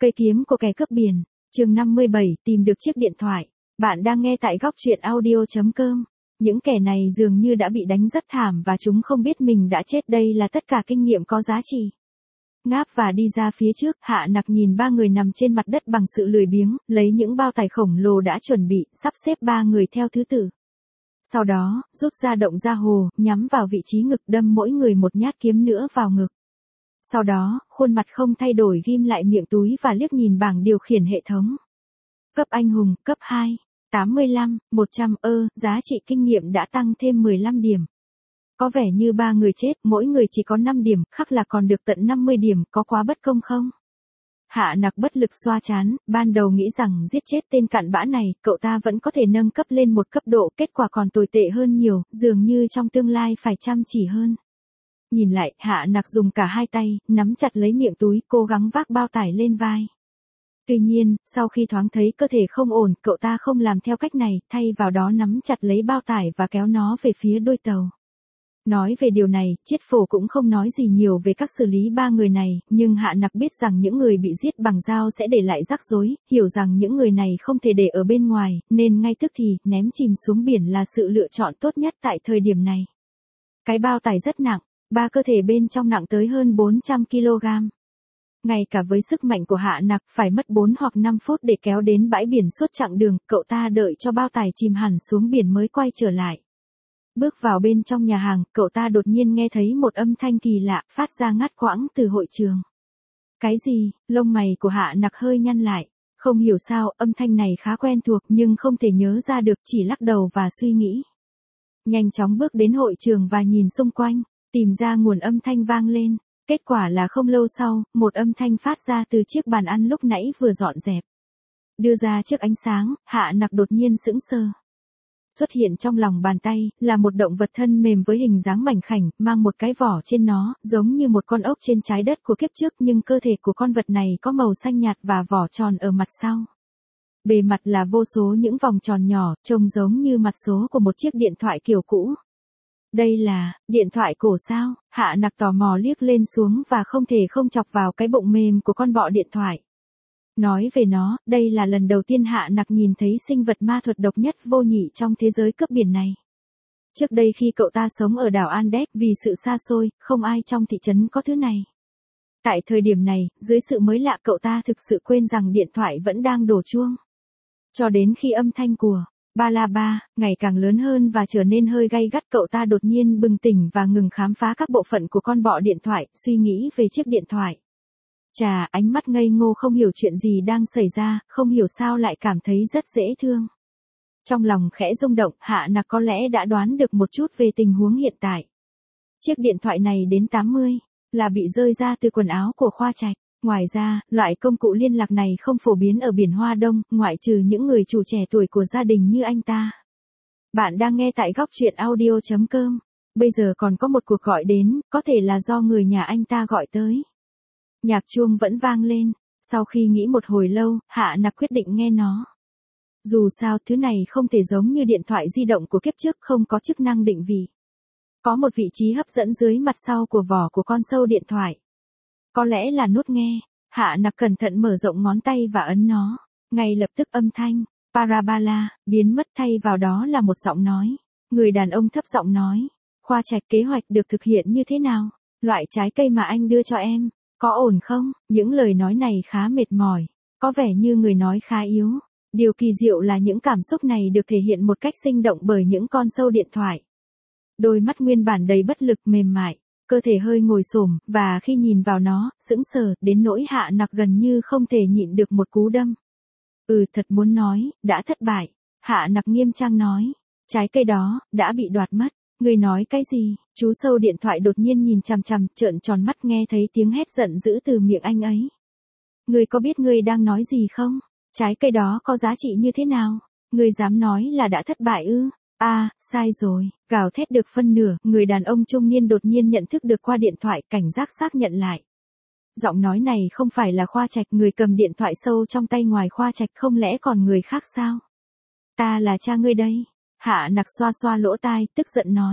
Cây kiếm của kẻ cướp biển, chương 57, tìm được chiếc điện thoại. Bạn đang nghe tại góc truyện audio.com. Những kẻ này dường như đã bị đánh rất thảm và chúng không biết mình đã chết, đây là tất cả kinh nghiệm có giá trị. Ngáp và đi ra phía trước, Hạ Nặc nhìn ba người nằm trên mặt đất bằng sự lười biếng, lấy những bao tải khổng lồ đã chuẩn bị, sắp xếp ba người theo thứ tự. Sau đó, rút ra động ra hồ, nhắm vào vị trí ngực, đâm mỗi người một nhát kiếm nữa vào ngực. Sau đó, khuôn mặt không thay đổi ghim lại miệng túi và liếc nhìn bảng điều khiển hệ thống. Cấp anh hùng, cấp 2, 85, 100 giá trị kinh nghiệm đã tăng thêm 15 điểm. Có vẻ như ba người chết, mỗi người chỉ có 5 điểm, khắc là còn được tận 50 điểm, có quá bất công không? Hạ Nặc bất lực xoa trán, ban đầu nghĩ rằng giết chết tên cặn bã này, cậu ta vẫn có thể nâng cấp lên một cấp độ, kết quả còn tồi tệ hơn nhiều, dường như trong tương lai phải chăm chỉ hơn. Nhìn lại, Hạ Nặc dùng cả hai tay, nắm chặt lấy miệng túi, cố gắng vác bao tải lên vai. Tuy nhiên, sau khi thoáng thấy cơ thể không ổn, cậu ta không làm theo cách này, thay vào đó nắm chặt lấy bao tải và kéo nó về phía đuôi tàu. Nói về điều này, Chiết Phổ cũng không nói gì nhiều về cách xử lý ba người này, nhưng Hạ Nặc biết rằng những người bị giết bằng dao sẽ để lại rắc rối, hiểu rằng những người này không thể để ở bên ngoài, nên ngay tức thì, ném chìm xuống biển là sự lựa chọn tốt nhất tại thời điểm này. Cái bao tải rất nặng, ba cơ thể bên trong nặng tới hơn 400 kg. Ngay cả với sức mạnh của Hạ Nặc phải mất 4 hoặc 5 phút để kéo đến bãi biển suốt chặng đường, cậu ta đợi cho bao tải chìm hẳn xuống biển mới quay trở lại. Bước vào bên trong nhà hàng, cậu ta đột nhiên nghe thấy một âm thanh kỳ lạ, phát ra ngắt quãng từ hội trường. Cái gì? Lông mày của Hạ Nặc hơi nhăn lại. Không hiểu sao, âm thanh này khá quen thuộc nhưng không thể nhớ ra được, chỉ lắc đầu và suy nghĩ. Nhanh chóng bước đến hội trường và nhìn xung quanh, tìm ra nguồn âm thanh vang lên. Kết quả là không lâu sau, một âm thanh phát ra từ chiếc bàn ăn lúc nãy vừa dọn dẹp. Đưa ra trước ánh sáng, Hạ Nặc đột nhiên sững sờ. Xuất hiện trong lòng bàn tay, là một động vật thân mềm với hình dáng mảnh khảnh, mang một cái vỏ trên nó, giống như một con ốc trên trái đất của kiếp trước, nhưng cơ thể của con vật này có màu xanh nhạt và vỏ tròn ở mặt sau. Bề mặt là vô số những vòng tròn nhỏ, trông giống như mặt số của một chiếc điện thoại kiểu cũ. Đây là, điện thoại cổ sao? Hạ Nặc tò mò liếc lên xuống và không thể không chọc vào cái bụng mềm của con bọ điện thoại. Nói về nó, đây là lần đầu tiên Hạ Nặc nhìn thấy sinh vật ma thuật độc nhất vô nhị trong thế giới cướp biển này. Trước đây khi cậu ta sống ở đảo Andes, vì sự xa xôi, không ai trong thị trấn có thứ này. Tại thời điểm này, dưới sự mới lạ, cậu ta thực sự quên rằng điện thoại vẫn đang đổ chuông. Cho đến khi âm thanh của ba la ba ngày càng lớn hơn và trở nên hơi gay gắt, cậu ta đột nhiên bừng tỉnh và ngừng khám phá các bộ phận của con bọ điện thoại, suy nghĩ về chiếc điện thoại. Chà, ánh mắt ngây ngô không hiểu chuyện gì đang xảy ra, không hiểu sao lại cảm thấy rất dễ thương. Trong lòng khẽ rung động, Hạ Nặc có lẽ đã đoán được một chút về tình huống hiện tại. Chiếc điện thoại này đến 80, là bị rơi ra từ quần áo của Khoa Trạch. Ngoài ra, loại công cụ liên lạc này không phổ biến ở biển Hoa Đông, ngoại trừ những người chủ trẻ tuổi của gia đình như anh ta. Bạn đang nghe tại góc truyện audio.com. Bây giờ còn có một cuộc gọi đến, có thể là do người nhà anh ta gọi tới. Nhạc chuông vẫn vang lên, sau khi nghĩ một hồi lâu, Hạ Nặc quyết định nghe nó. Dù sao, thứ này không thể giống như điện thoại di động của kiếp trước, không có chức năng định vị. Có một vị trí hấp dẫn dưới mặt sau của vỏ của con sâu điện thoại. Có lẽ là nút nghe. Hạ Nặc cẩn thận mở rộng ngón tay và ấn nó. Ngay lập tức âm thanh Parabala biến mất, thay vào đó là một giọng nói. Người đàn ông thấp giọng nói: Khoa Trạch, kế hoạch được thực hiện như thế nào? Loại trái cây mà anh đưa cho em, có ổn không? Những lời nói này khá mệt mỏi, có vẻ như người nói khá yếu. Điều kỳ diệu là những cảm xúc này được thể hiện một cách sinh động bởi những con sâu điện thoại. Đôi mắt nguyên bản đầy bất lực, mềm mại, cơ thể hơi ngồi xổm, và khi nhìn vào nó, sững sờ, đến nỗi Hạ Nặc gần như không thể nhịn được một cú đâm. Thật muốn nói, đã thất bại. Hạ Nặc nghiêm trang nói, trái cây đó, đã bị đoạt mất. Người nói cái gì? Chú sâu điện thoại đột nhiên nhìn chằm chằm, trợn tròn mắt nghe thấy tiếng hét giận dữ từ miệng anh ấy. Người có biết người đang nói gì không? Trái cây đó có giá trị như thế nào? Người dám nói là đã thất bại ư? Sai rồi. Gào thét được phân nửa, người đàn ông trung niên đột nhiên nhận thức được qua điện thoại, cảnh giác xác nhận lại. Giọng nói này không phải là Khoa Trạch, người cầm điện thoại sâu trong tay, ngoài Khoa Trạch không lẽ còn người khác sao? Ta là cha ngươi đây. Hạ Nặc xoa xoa lỗ tai, tức giận nói.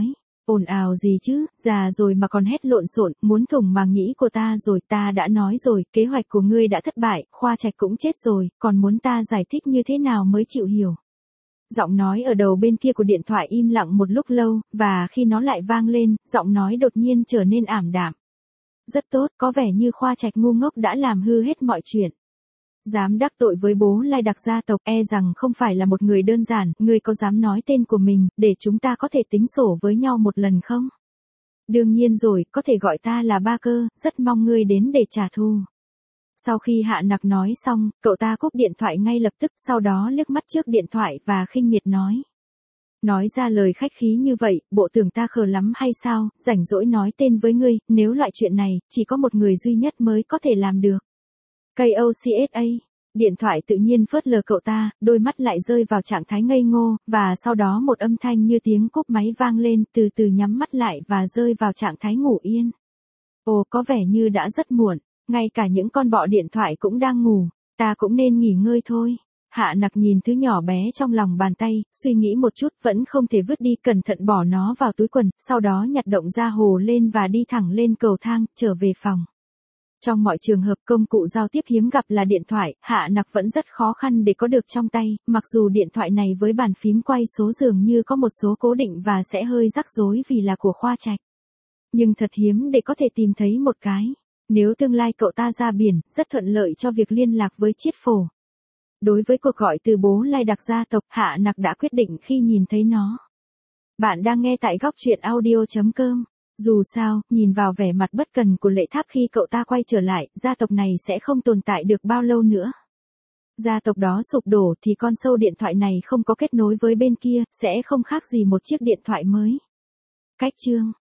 Ồn ào gì chứ, già rồi mà còn hét lộn xộn, muốn thủng màng nhĩ của ta rồi, ta đã nói rồi, kế hoạch của ngươi đã thất bại, Khoa Trạch cũng chết rồi, còn muốn ta giải thích như thế nào mới chịu hiểu. Giọng nói ở đầu bên kia của điện thoại im lặng một lúc lâu, và khi nó lại vang lên, giọng nói đột nhiên trở nên ảm đạm. Rất tốt, có vẻ như Khoa Trạch ngu ngốc đã làm hư hết mọi chuyện. Dám đắc tội với bố Lai Đặc gia tộc, e rằng không phải là một người đơn giản, ngươi có dám nói tên của mình, để chúng ta có thể tính sổ với nhau một lần không? Đương nhiên rồi, có thể gọi ta là Ba Cơ, rất mong ngươi đến để trả thù. Sau khi Hạ Nặc nói xong, cậu ta cúp điện thoại ngay lập tức, sau đó liếc mắt trước điện thoại và khinh miệt nói. Nói ra lời khách khí như vậy, bộ tưởng ta khờ lắm hay sao, rảnh rỗi nói tên với ngươi, nếu loại chuyện này, chỉ có một người duy nhất mới có thể làm được. KOCSA. Điện thoại tự nhiên phớt lờ cậu ta, đôi mắt lại rơi vào trạng thái ngây ngô, và sau đó một âm thanh như tiếng cúp máy vang lên, từ từ nhắm mắt lại và rơi vào trạng thái ngủ yên. Ồ, có vẻ như đã rất muộn, ngay cả những con bọ điện thoại cũng đang ngủ, ta cũng nên nghỉ ngơi thôi. Hạ Nặc nhìn thứ nhỏ bé trong lòng bàn tay, suy nghĩ một chút vẫn không thể vứt đi, cẩn thận bỏ nó vào túi quần, sau đó nhặt động ra hồ lên và đi thẳng lên cầu thang, trở về phòng. Trong mọi trường hợp công cụ giao tiếp hiếm gặp là điện thoại, Hạ Nặc vẫn rất khó khăn để có được trong tay, mặc dù điện thoại này với bàn phím quay số dường như có một số cố định và sẽ hơi rắc rối vì là của Khoa Trạch. Nhưng thật hiếm để có thể tìm thấy một cái. Nếu tương lai cậu ta ra biển, rất thuận lợi cho việc liên lạc với Chiết Phổ. Đối với cuộc gọi từ bố Lai Đặc gia tộc, Hạ Nặc đã quyết định khi nhìn thấy nó. Bạn đang nghe tại góc truyện audio.com. Dù sao, nhìn vào vẻ mặt bất cần của Lệ Tháp khi cậu ta quay trở lại, gia tộc này sẽ không tồn tại được bao lâu nữa. Gia tộc đó sụp đổ thì con sâu điện thoại này không có kết nối với bên kia, sẽ không khác gì một chiếc điện thoại mới. Cách chương